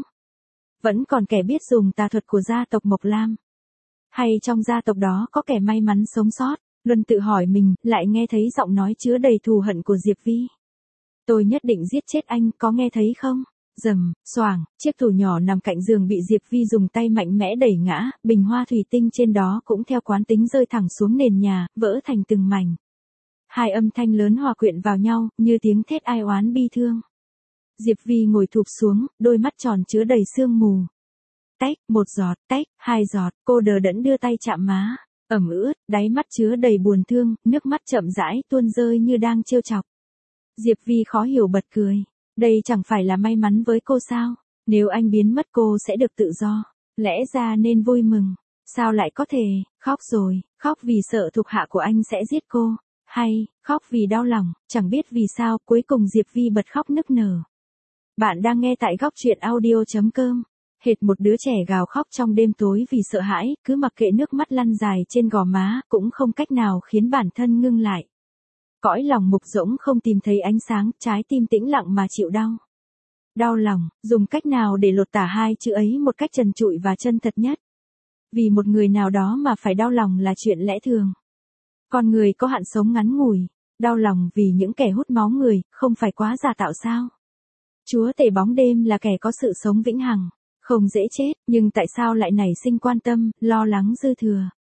Vẫn còn kẻ biết dùng tà thuật của gia tộc Mộc Lam. Hay trong gia tộc đó có kẻ may mắn sống sót? Luân tự hỏi mình, lại nghe thấy giọng nói chứa đầy thù hận của Diệp Vi. Tôi nhất định giết chết anh, có nghe thấy không? Rầm, xoàng, chiếc tủ nhỏ nằm cạnh giường bị Diệp Vi dùng tay mạnh mẽ đẩy ngã, bình hoa thủy tinh trên đó cũng theo quán tính rơi thẳng xuống nền nhà, vỡ thành từng mảnh. Hai âm thanh lớn hòa quyện vào nhau, như tiếng thét ai oán bi thương. Diệp Vi ngồi thụp xuống, đôi mắt tròn chứa đầy sương mù. Tách, một giọt, tách, hai giọt, cô đờ đẫn đưa tay chạm má, ẩm ướt, đáy mắt chứa đầy buồn thương, nước mắt chậm rãi tuôn rơi như đang trêu chọc. Diệp Vi khó hiểu bật cười. Đây chẳng phải là may mắn với cô sao? Nếu anh biến mất cô sẽ được tự do. Lẽ ra nên vui mừng. Sao lại có thể, khóc rồi, khóc vì sợ thuộc hạ của anh sẽ giết cô. Hay, khóc vì đau lòng, chẳng biết vì sao, cuối cùng Diệp Vi bật khóc nức nở. Bạn đang nghe tại góc truyện audio.com. Hệt một đứa trẻ gào khóc trong đêm tối vì sợ hãi, cứ mặc kệ nước mắt lăn dài trên gò má, cũng không cách nào khiến bản thân ngưng lại. Cõi lòng mục rỗng không tìm thấy ánh sáng, trái tim tĩnh lặng mà chịu đau. Đau lòng, dùng cách nào để lột tả hai chữ ấy một cách trần trụi và chân thật nhất? Vì một người nào đó mà phải đau lòng là chuyện lẽ thường. Con người có hạn sống ngắn ngủi, đau lòng vì những kẻ hút máu người, không phải quá giả tạo sao? Chúa tể bóng đêm là kẻ có sự sống vĩnh hằng, không dễ chết, nhưng tại sao lại nảy sinh quan tâm, lo lắng dư thừa?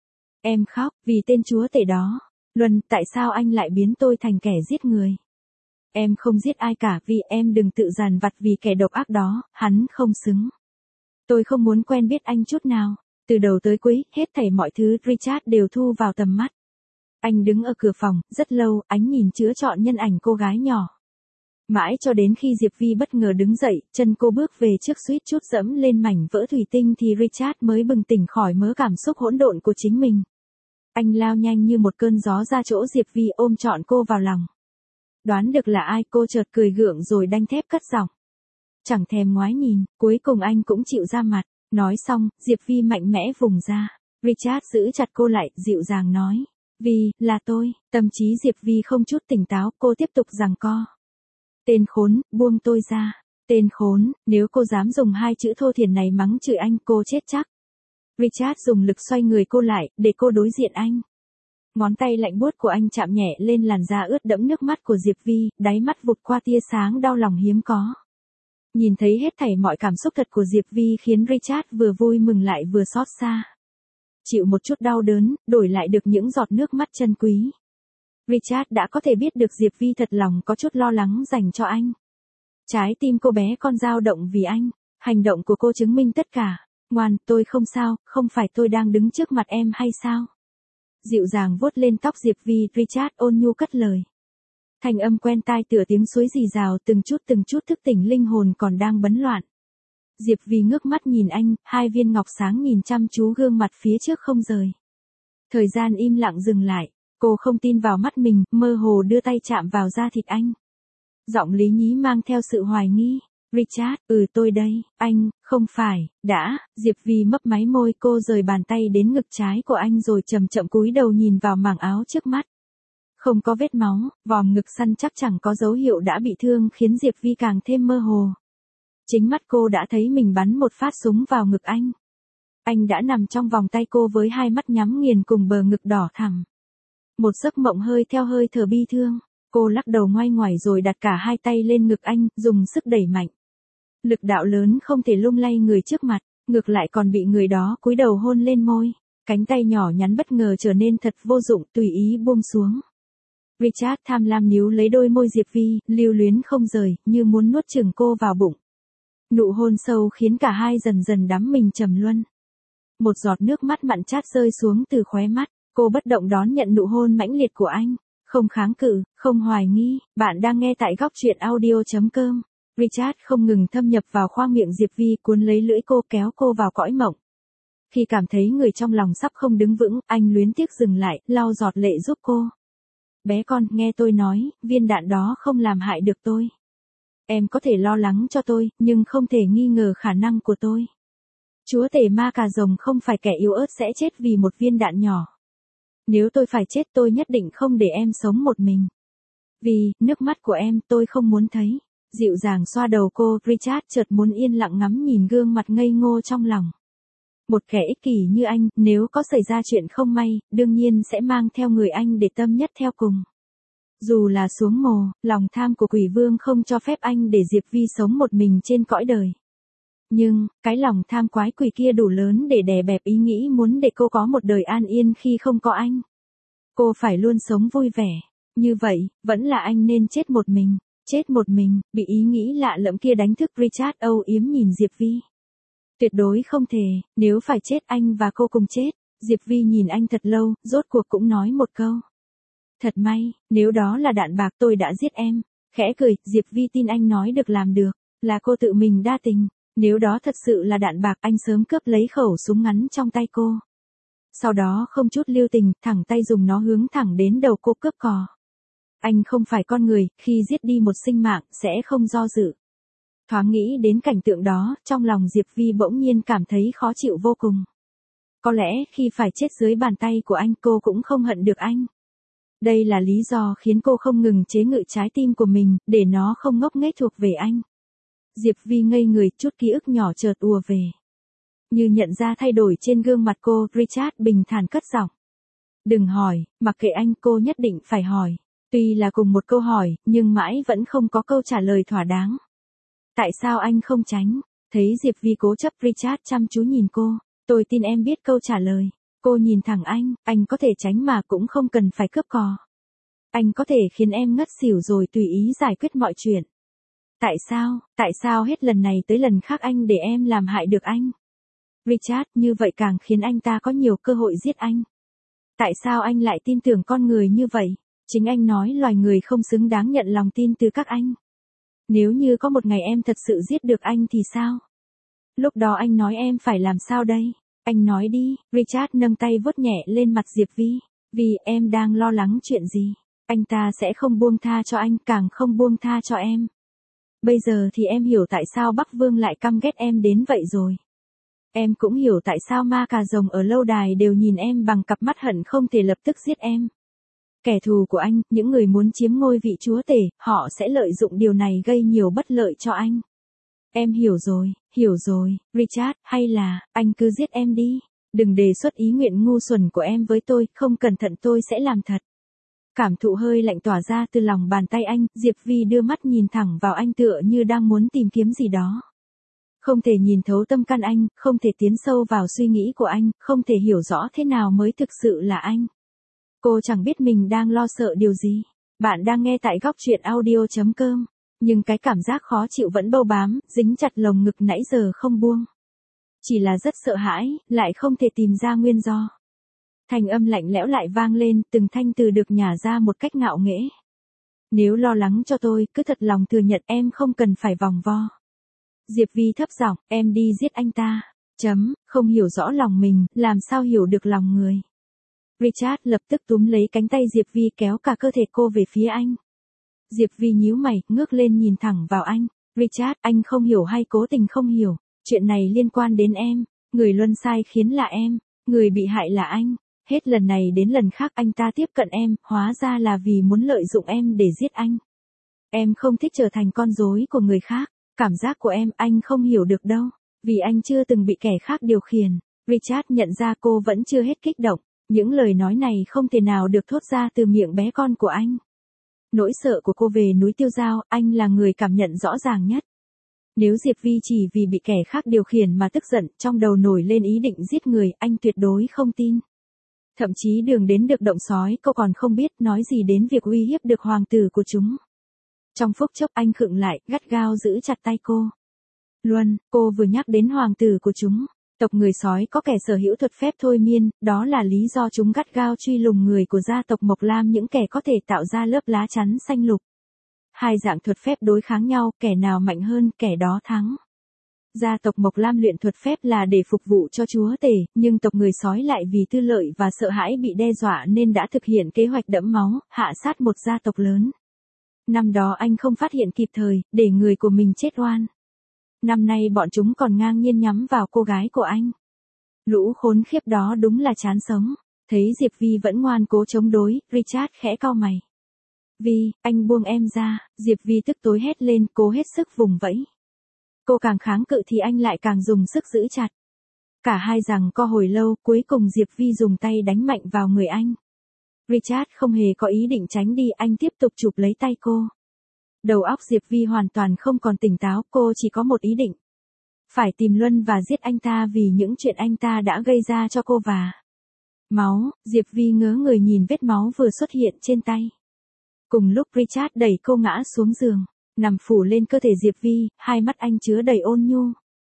Em khóc, vì tên chúa tể đó. Luân, tại sao anh lại biến tôi thành kẻ giết người? Em không giết ai cả, vì em đừng tự dằn vặt vì kẻ độc ác đó, hắn không xứng. Tôi không muốn quen biết anh chút nào. Từ đầu tới cuối, hết thảy mọi thứ Richard đều thu vào tầm mắt. Anh đứng ở cửa phòng, rất lâu, ánh nhìn chứa trọn nhân ảnh cô gái nhỏ. Mãi cho đến khi Diệp Vi bất ngờ đứng dậy, chân cô bước về trước suýt chút dẫm lên mảnh vỡ thủy tinh thì Richard mới bừng tỉnh khỏi mớ cảm xúc hỗn độn của chính mình. Anh lao nhanh như một cơn gió ra chỗ Diệp Vi ôm trọn cô vào lòng. Đoán được là ai, cô chợt cười gượng rồi đanh thép cất giọng. Chẳng thèm ngoái nhìn, cuối cùng anh cũng chịu ra mặt. Nói xong, Diệp Vi mạnh mẽ vùng ra. Richard giữ chặt cô lại, dịu dàng nói. Vi, là tôi. Tâm trí Diệp Vi không chút tỉnh táo, cô tiếp tục giằng co. Tên khốn, buông tôi ra. Tên khốn, nếu cô dám dùng hai chữ thô thiển này mắng chửi anh, cô chết chắc. Richard dùng lực xoay người cô lại, để cô đối diện anh. Ngón tay lạnh buốt của anh chạm nhẹ lên làn da ướt đẫm nước mắt của Diệp Vi, đáy mắt vụt qua tia sáng đau lòng hiếm có. Nhìn thấy hết thảy mọi cảm xúc thật của Diệp Vi khiến Richard vừa vui mừng lại vừa xót xa. Chịu một chút đau đớn, đổi lại được những giọt nước mắt chân quý. Richard đã có thể biết được Diệp Vi thật lòng có chút lo lắng dành cho anh. Trái tim cô bé con dao động vì anh. Hành động của cô chứng minh tất cả. Ngoan, tôi không sao, không phải tôi đang đứng trước mặt em hay sao? Dịu dàng vuốt lên tóc Diệp Vi, Richard ôn nhu cất lời. Thanh âm quen tai tựa tiếng suối rì rào từng chút thức tỉnh linh hồn còn đang bấn loạn. Diệp Vi ngước mắt nhìn anh, hai viên ngọc sáng nhìn chăm chú gương mặt phía trước không rời. Thời gian im lặng dừng lại, cô không tin vào mắt mình, mơ hồ đưa tay chạm vào da thịt anh. Giọng Lý Nhí mang theo sự hoài nghi. Richard, tôi đây, anh, không phải, đã, Diệp Vi mấp máy môi, cô rời bàn tay đến ngực trái của anh rồi chậm chậm cúi đầu nhìn vào mảng áo trước mắt. Không có vết máu, vòm ngực săn chắc chẳng có dấu hiệu đã bị thương khiến Diệp Vi càng thêm mơ hồ. Chính mắt cô đã thấy mình bắn một phát súng vào ngực anh. Anh đã nằm trong vòng tay cô với hai mắt nhắm nghiền cùng bờ ngực đỏ thẳm. Một giấc mộng hơi theo hơi thở bi thương, cô lắc đầu ngoai ngoải rồi đặt cả hai tay lên ngực anh, dùng sức đẩy mạnh. Lực đạo lớn không thể lung lay người trước mặt, ngược lại còn bị người đó cúi đầu hôn lên môi. Cánh tay nhỏ nhắn bất ngờ trở nên thật vô dụng, tùy ý buông xuống. Richard tham lam níu lấy đôi môi Diệp Vi, lưu luyến không rời, như muốn nuốt chửng cô vào bụng. Nụ hôn sâu khiến cả hai dần dần đắm mình trầm luân. Một giọt nước mắt mặn chát rơi xuống từ khóe mắt, cô bất động đón nhận nụ hôn mãnh liệt của anh, không kháng cự, không hoài nghi. Bạn đang nghe tại góc truyện audio.com. Richard không ngừng thâm nhập vào khoang miệng Diệp Vi, cuốn lấy lưỡi cô, kéo cô vào cõi mộng. Khi cảm thấy người trong lòng sắp không đứng vững, anh luyến tiếc dừng lại, lau giọt lệ giúp cô. Bé con, nghe tôi nói, viên đạn đó không làm hại được tôi. Em có thể lo lắng cho tôi, nhưng không thể nghi ngờ khả năng của tôi. Chúa tể ma cà rồng không phải kẻ yếu ớt sẽ chết vì một viên đạn nhỏ. Nếu tôi phải chết tôi nhất định không để em sống một mình. Vì, nước mắt của em tôi không muốn thấy. Dịu dàng xoa đầu cô, Richard chợt muốn yên lặng ngắm nhìn gương mặt ngây ngô trong lòng. Một kẻ ích kỷ như anh, nếu có xảy ra chuyện không may, đương nhiên sẽ mang theo người anh để tâm nhất theo cùng. Dù là xuống mồ, lòng tham của quỷ vương không cho phép anh để Diệp Vi sống một mình trên cõi đời. Nhưng, cái lòng tham quái quỷ kia đủ lớn để đè bẹp ý nghĩ muốn để cô có một đời an yên khi không có anh. Cô phải luôn sống vui vẻ. Như vậy, vẫn là anh nên chết một mình. Chết một mình, bị ý nghĩ lạ lẫm kia đánh thức, Richard âu yếm nhìn Diệp Vi. Tuyệt đối không thể, nếu phải chết anh và cô cùng chết. Diệp Vi nhìn anh thật lâu, rốt cuộc cũng nói một câu. Thật may, nếu đó là đạn bạc tôi đã giết em. Khẽ cười, Diệp Vi tin anh nói được làm được, là cô tự mình đa tình. Nếu đó thật sự là đạn bạc, anh sớm cướp lấy khẩu súng ngắn trong tay cô. Sau đó không chút lưu tình, thẳng tay dùng nó hướng thẳng đến đầu cô cướp cò. Anh không phải con người, khi giết đi một sinh mạng, sẽ không do dự. Thoáng nghĩ đến cảnh tượng đó, trong lòng Diệp Vi bỗng nhiên cảm thấy khó chịu vô cùng. Có lẽ khi phải chết dưới bàn tay của anh cô cũng không hận được anh. Đây là lý do khiến cô không ngừng chế ngự trái tim của mình, để nó không ngốc nghếch thuộc về anh. Diệp Vi ngây người, chút ký ức nhỏ chợt ùa về. Như nhận ra thay đổi trên gương mặt cô, Richard bình thản cất giọng. Đừng hỏi, mặc kệ anh, cô nhất định phải hỏi. Tuy là cùng một câu hỏi, nhưng mãi vẫn không có câu trả lời thỏa đáng. Tại sao anh không tránh? Thấy Diệp Vi cố chấp, Richard chăm chú nhìn cô. Tôi tin em biết câu trả lời. Cô nhìn thẳng anh có thể tránh mà cũng không cần phải cướp cò. Anh có thể khiến em ngất xỉu rồi tùy ý giải quyết mọi chuyện. Tại sao hết lần này tới lần khác anh để em làm hại được anh? Richard, như vậy càng khiến anh ta có nhiều cơ hội giết anh. Tại sao anh lại tin tưởng con người như vậy? Chính anh nói loài người không xứng đáng nhận lòng tin từ các anh. Nếu như có một ngày em thật sự giết được anh thì sao? Lúc đó anh nói em phải làm sao đây? Anh nói đi, Richard nâng tay vuốt nhẹ lên mặt Diệp Vi. Vì em đang lo lắng chuyện gì? Anh ta sẽ không buông tha cho anh, càng không buông tha cho em. Bây giờ thì em hiểu tại sao Bắc Vương lại căm ghét em đến vậy rồi. Em cũng hiểu tại sao ma cà rồng ở lâu đài đều nhìn em bằng cặp mắt hận không thể lập tức giết em. Kẻ thù của anh, những người muốn chiếm ngôi vị chúa tể, họ sẽ lợi dụng điều này gây nhiều bất lợi cho anh. Em hiểu rồi, Richard, hay là, anh cứ giết em đi. Đừng đề xuất ý nguyện ngu xuẩn của em với tôi, không cẩn thận tôi sẽ làm thật. Cảm thụ hơi lạnh tỏa ra từ lòng bàn tay anh, Diệp Vi đưa mắt nhìn thẳng vào anh tựa như đang muốn tìm kiếm gì đó. Không thể nhìn thấu tâm can anh, không thể tiến sâu vào suy nghĩ của anh, không thể hiểu rõ thế nào mới thực sự là anh. Cô chẳng biết mình đang lo sợ điều gì. Bạn đang nghe tại góc truyện audio.com. Nhưng cái cảm giác khó chịu vẫn bâu bám, dính chặt lồng ngực nãy giờ không buông. Chỉ là rất sợ hãi, lại không thể tìm ra nguyên do. Thanh âm lạnh lẽo lại vang lên, từng thanh từ được nhả ra một cách ngạo nghễ. Nếu lo lắng cho tôi, cứ thật lòng thừa nhận, em không cần phải vòng vo. Diệp Vi thấp giọng, em đi giết anh ta. Không hiểu rõ lòng mình, làm sao hiểu được lòng người. Richard lập tức túm lấy cánh tay Diệp Vi kéo cả cơ thể cô về phía anh. Diệp Vi nhíu mày, ngước lên nhìn thẳng vào anh. Richard, anh không hiểu hay cố tình không hiểu. Chuyện này liên quan đến em. Người luân sai khiến là em. Người bị hại là anh. Hết lần này đến lần khác anh ta tiếp cận em, hóa ra là vì muốn lợi dụng em để giết anh. Em không thích trở thành con rối của người khác. Cảm giác của em anh không hiểu được đâu. Vì anh chưa từng bị kẻ khác điều khiển. Richard nhận ra cô vẫn chưa hết kích động. Những lời nói này không thể nào được thốt ra từ miệng bé con của anh. Nỗi sợ của cô về núi Tiêu Dao, anh là người cảm nhận rõ ràng nhất. Nếu Diệp Vi chỉ vì bị kẻ khác điều khiển mà tức giận, trong đầu nổi lên ý định giết người, anh tuyệt đối không tin. Thậm chí đường đến được động sói, cô còn không biết nói gì đến việc uy hiếp được hoàng tử của chúng. Trong phút chốc anh khựng lại, gắt gao giữ chặt tay cô. Luân, cô vừa nhắc đến hoàng tử của chúng. Tộc người sói có kẻ sở hữu thuật phép thôi miên, đó là lý do chúng gắt gao truy lùng người của gia tộc Mộc Lam, những kẻ có thể tạo ra lớp lá chắn xanh lục. Hai dạng thuật phép đối kháng nhau, kẻ nào mạnh hơn, kẻ đó thắng. Gia tộc Mộc Lam luyện thuật phép là để phục vụ cho chúa tể, nhưng tộc người sói lại vì tư lợi và sợ hãi bị đe dọa nên đã thực hiện kế hoạch đẫm máu, hạ sát một gia tộc lớn. Năm đó anh không phát hiện kịp thời, để người của mình chết oan. Năm nay bọn chúng còn ngang nhiên nhắm vào cô gái của anh. Lũ khốn khiếp đó đúng là chán sống. Thấy Diệp Vi vẫn ngoan cố chống đối, Richard khẽ cau mày. Vi, anh buông em ra. Diệp Vi tức tối hét lên, cố hết sức vùng vẫy. Cô càng kháng cự thì anh lại càng dùng sức giữ chặt. Cả hai giằng co hồi lâu, cuối cùng Diệp Vi dùng tay đánh mạnh vào người anh. Richard không hề có ý định tránh đi, anh tiếp tục chụp lấy tay cô. Đầu óc Diệp Vi hoàn toàn không còn tỉnh táo, cô chỉ có một ý định. Phải tìm Luân và giết anh ta vì những chuyện anh ta đã gây ra cho cô và... Máu, Diệp Vi ngớ người nhìn vết máu vừa xuất hiện trên tay. Cùng lúc Richard đẩy cô ngã xuống giường, nằm phủ lên cơ thể Diệp Vi, hai mắt anh chứa đầy ôn nhu.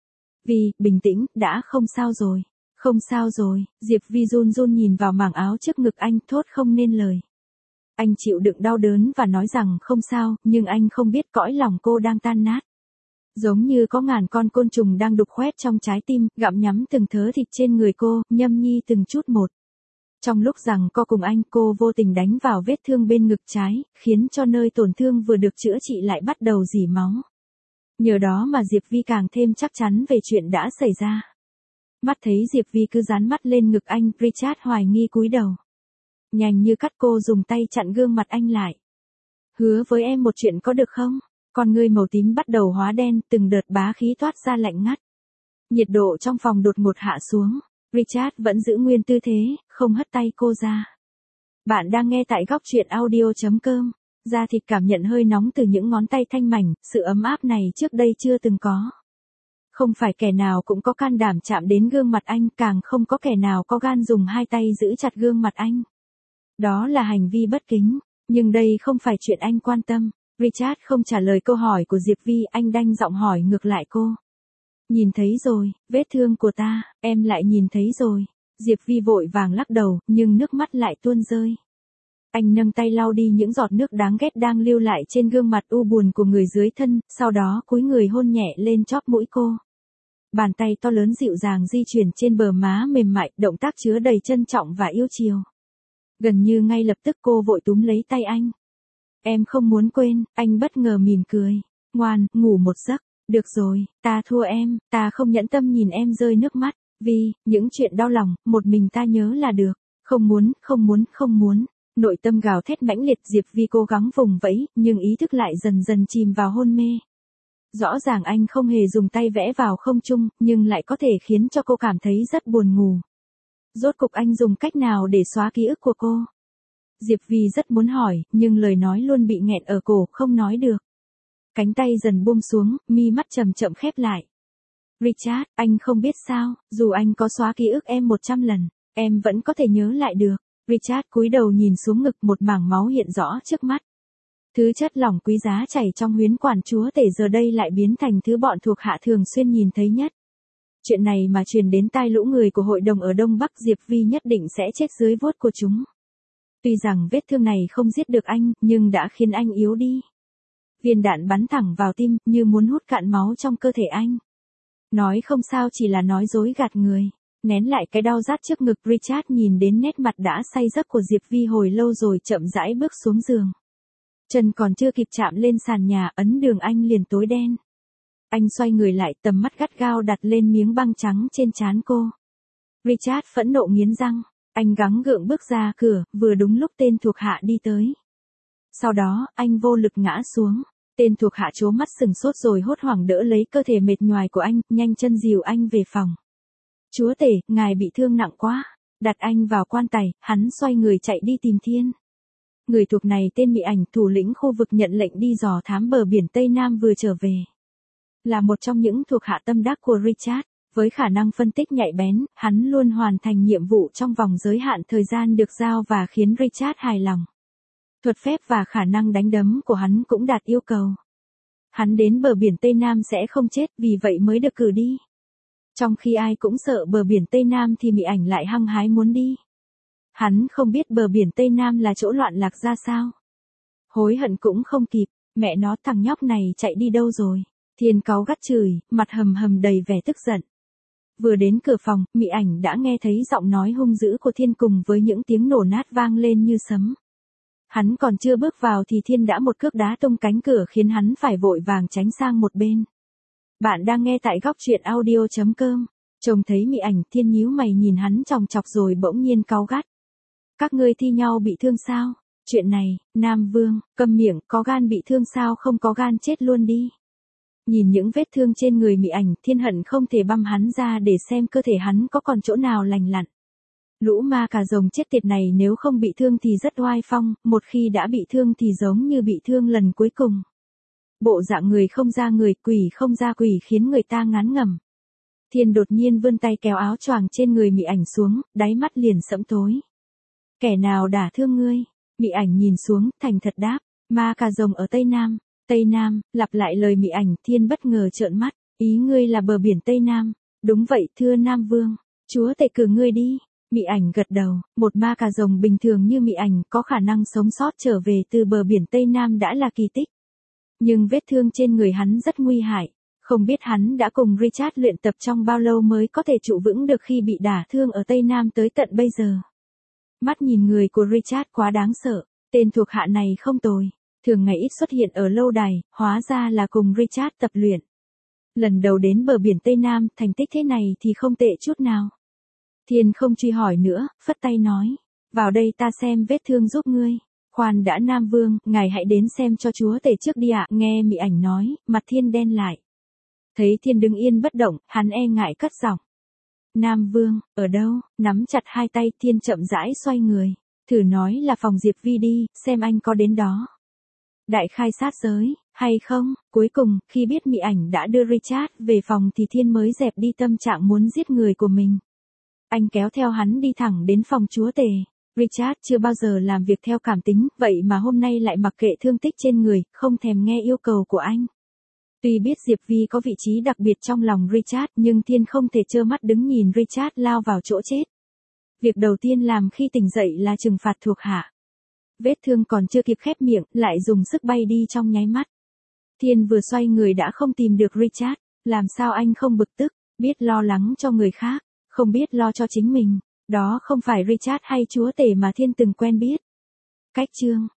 Vi, bình tĩnh, đã không sao rồi. Không sao rồi, Diệp Vi run run nhìn vào mảng áo trước ngực anh, thốt không nên lời. Anh chịu đựng đau đớn và nói rằng không sao, nhưng anh không biết cõi lòng cô đang tan nát. Giống như có ngàn con côn trùng đang đục khoét trong trái tim, gặm nhắm từng thớ thịt trên người cô, nhâm nhi từng chút một. Trong lúc rằng co cùng anh, cô vô tình đánh vào vết thương bên ngực trái, khiến cho nơi tổn thương vừa được chữa trị lại bắt đầu rỉ máu. Nhờ đó mà Diệp Vi càng thêm chắc chắn về chuyện đã xảy ra. Mắt thấy Diệp Vi cứ dán mắt lên ngực anh, Richard hoài nghi cúi đầu. Nhanh như cắt cô dùng tay chặn gương mặt anh lại. Hứa với em một chuyện có được không? Con ngươi màu tím bắt đầu hóa đen, từng đợt bá khí toát ra lạnh ngắt. Nhiệt độ trong phòng đột ngột hạ xuống. Richard vẫn giữ nguyên tư thế, không hất tay cô ra. Bạn đang nghe tại góc truyện audio.com. Da thịt cảm nhận hơi nóng từ những ngón tay thanh mảnh, sự ấm áp này trước đây chưa từng có. Không phải kẻ nào cũng có can đảm chạm đến gương mặt anh, càng không có kẻ nào có gan dùng hai tay giữ chặt gương mặt anh. Đó là hành vi bất kính, nhưng đây không phải chuyện anh quan tâm. Richard không trả lời câu hỏi của Diệp Vi, anh đanh giọng hỏi ngược lại cô. Nhìn thấy rồi, vết thương của ta, em lại nhìn thấy rồi. Diệp Vi vội vàng lắc đầu, nhưng nước mắt lại tuôn rơi. Anh nâng tay lau đi những giọt nước đáng ghét đang lưu lại trên gương mặt u buồn của người dưới thân, sau đó cúi người hôn nhẹ lên chóp mũi cô. Bàn tay to lớn dịu dàng di chuyển trên bờ má mềm mại, động tác chứa đầy trân trọng và yêu chiều. Gần như ngay lập tức cô vội túm lấy tay anh. Em không muốn quên, anh bất ngờ mỉm cười. Ngoan, ngủ một giấc. Được rồi, ta thua em, ta không nhẫn tâm nhìn em rơi nước mắt. Vì, những chuyện đau lòng, một mình ta nhớ là được. Không muốn, không muốn, không muốn. Nội tâm gào thét mãnh liệt, Diệp Vi cố gắng vùng vẫy, nhưng ý thức lại dần dần chìm vào hôn mê. Rõ ràng anh không hề dùng tay vẽ vào không trung, nhưng lại có thể khiến cho cô cảm thấy rất buồn ngủ. Rốt cục anh dùng cách nào để xóa ký ức của cô? Diệp Vi rất muốn hỏi, nhưng lời nói luôn bị nghẹn ở cổ, không nói được. Cánh tay dần buông xuống, mi mắt chậm chậm khép lại. Richard, anh không biết sao, dù anh có xóa ký ức em 100 lần, em vẫn có thể nhớ lại được. Richard cúi đầu nhìn xuống ngực, một mảng máu hiện rõ trước mắt. Thứ chất lỏng quý giá chảy trong huyến quản chúa tể giờ đây lại biến thành thứ bọn thuộc hạ thường xuyên nhìn thấy nhất. Chuyện này mà truyền đến tai lũ người của hội đồng ở Đông Bắc, Diệp Vi nhất định sẽ chết dưới vuốt của chúng. Tuy rằng vết thương này không giết được anh, nhưng đã khiến anh yếu đi. Viên đạn bắn thẳng vào tim, như muốn hút cạn máu trong cơ thể anh. Nói không sao chỉ là nói dối gạt người. Nén lại cái đau rát trước ngực, Richard nhìn đến nét mặt đã say giấc của Diệp Vi hồi lâu rồi chậm rãi bước xuống giường. Chân còn chưa kịp chạm lên sàn nhà, ấn đường anh liền tối đen. Anh xoay người lại, tầm mắt gắt gao đặt lên miếng băng trắng trên trán cô. Richard phẫn nộ nghiến răng, anh gắng gượng bước ra cửa, vừa đúng lúc tên thuộc hạ đi tới. Sau đó, anh vô lực ngã xuống. Tên thuộc hạ trố mắt sừng sốt rồi hốt hoảng đỡ lấy cơ thể mệt nhoài của anh, nhanh chân dìu anh về phòng. Chúa tể, ngài bị thương nặng quá. Đặt anh vào quan tài, hắn xoay người chạy đi tìm Thiên. Người thuộc này tên Mị Ảnh, thủ lĩnh khu vực nhận lệnh đi dò thám bờ biển Tây Nam vừa trở về. Là một trong những thuộc hạ tâm đắc của Richard, với khả năng phân tích nhạy bén, hắn luôn hoàn thành nhiệm vụ trong vòng giới hạn thời gian được giao và khiến Richard hài lòng. Thuật phép và khả năng đánh đấm của hắn cũng đạt yêu cầu. Hắn đến bờ biển Tây Nam sẽ không chết, vì vậy mới được cử đi. Trong khi ai cũng sợ bờ biển Tây Nam thì Mị Ảnh lại hăng hái muốn đi. Hắn không biết bờ biển Tây Nam là chỗ loạn lạc ra sao. Hối hận cũng không kịp, mẹ nó, thằng nhóc này chạy đi đâu rồi. Thiên cáu gắt chửi, mặt hầm hầm đầy vẻ tức giận. Vừa đến cửa phòng, Mị Ảnh đã nghe thấy giọng nói hung dữ của Thiên cùng với những tiếng nổ nát vang lên như sấm. Hắn còn chưa bước vào thì Thiên đã một cước đá tung cánh cửa khiến hắn phải vội vàng tránh sang một bên. Bạn đang nghe tại góc truyện audio.com. Trông thấy Mị Ảnh, Thiên nhíu mày nhìn hắn chòng chọc rồi bỗng nhiên cáu gắt. Các ngươi thi nhau bị thương sao? Chuyện này, Nam Vương, câm miệng, có gan bị thương sao, không có gan chết luôn đi. Nhìn những vết thương trên người Mị Ảnh, Thiên hận không thể băm hắn ra để xem cơ thể hắn có còn chỗ nào lành lặn. Lũ ma cà rồng chết tiệt này nếu không bị thương thì rất oai phong, một khi đã bị thương thì giống như bị thương lần cuối cùng. Bộ dạng người không ra người, quỷ không ra quỷ khiến người ta ngán ngẩm. Thiên đột nhiên vươn tay kéo áo choàng trên người Mị Ảnh xuống, đáy mắt liền sẫm tối. Kẻ nào đả thương ngươi? Mị Ảnh nhìn xuống, thành thật đáp, ma cà rồng ở Tây Nam. Tây Nam, lặp lại lời Mị Ảnh, Thiên bất ngờ trợn mắt, ý ngươi là bờ biển Tây Nam. Đúng vậy, thưa Nam Vương, chúa tể cử ngươi đi. Mị Ảnh gật đầu, một ma cà rồng bình thường như Mị Ảnh có khả năng sống sót trở về từ bờ biển Tây Nam đã là kỳ tích. Nhưng vết thương trên người hắn rất nguy hại, không biết hắn đã cùng Richard luyện tập trong bao lâu mới có thể trụ vững được khi bị đả thương ở Tây Nam tới tận bây giờ. Mắt nhìn người của Richard quá đáng sợ, tên thuộc hạ này không tồi, thường ngày ít xuất hiện ở lâu đài, hóa ra là cùng Richard tập luyện. Lần đầu đến bờ biển Tây Nam, thành tích thế này thì không tệ chút nào. Thiên không truy hỏi nữa, phất tay nói, vào đây ta xem vết thương giúp ngươi. Khoan đã Nam Vương, ngài hãy đến xem cho chúa tể trước đi ạ. Nghe Mị Ảnh nói, mặt Thiên đen lại. Thấy Thiên đứng yên bất động, hắn e ngại cất giọng. Nam Vương, ở đâu? Nắm chặt hai tay, Thiên chậm rãi xoay người. Thử nói là phòng Diệp Vi đi, xem anh có đến đó. Đại khai sát giới, hay không? Cuối cùng, khi biết Mị Ảnh đã đưa Richard về phòng thì Thiên mới dẹp đi tâm trạng muốn giết người của mình. Anh kéo theo hắn đi thẳng đến phòng chúa tể. Richard chưa bao giờ làm việc theo cảm tính, vậy mà hôm nay lại mặc kệ thương tích trên người, không thèm nghe yêu cầu của anh. Tuy biết Diệp Vi có vị trí đặc biệt trong lòng Richard, nhưng Thiên không thể trơ mắt đứng nhìn Richard lao vào chỗ chết. Việc đầu tiên làm khi tỉnh dậy là trừng phạt thuộc hạ. Vết thương còn chưa kịp khép miệng, lại dùng sức bay đi trong nháy mắt. Thiên vừa xoay người đã không tìm được Richard, làm sao anh không bực tức, biết lo lắng cho người khác, không biết lo cho chính mình. Đó không phải Richard hay chúa tể mà Thiên từng quen biết. Cách chương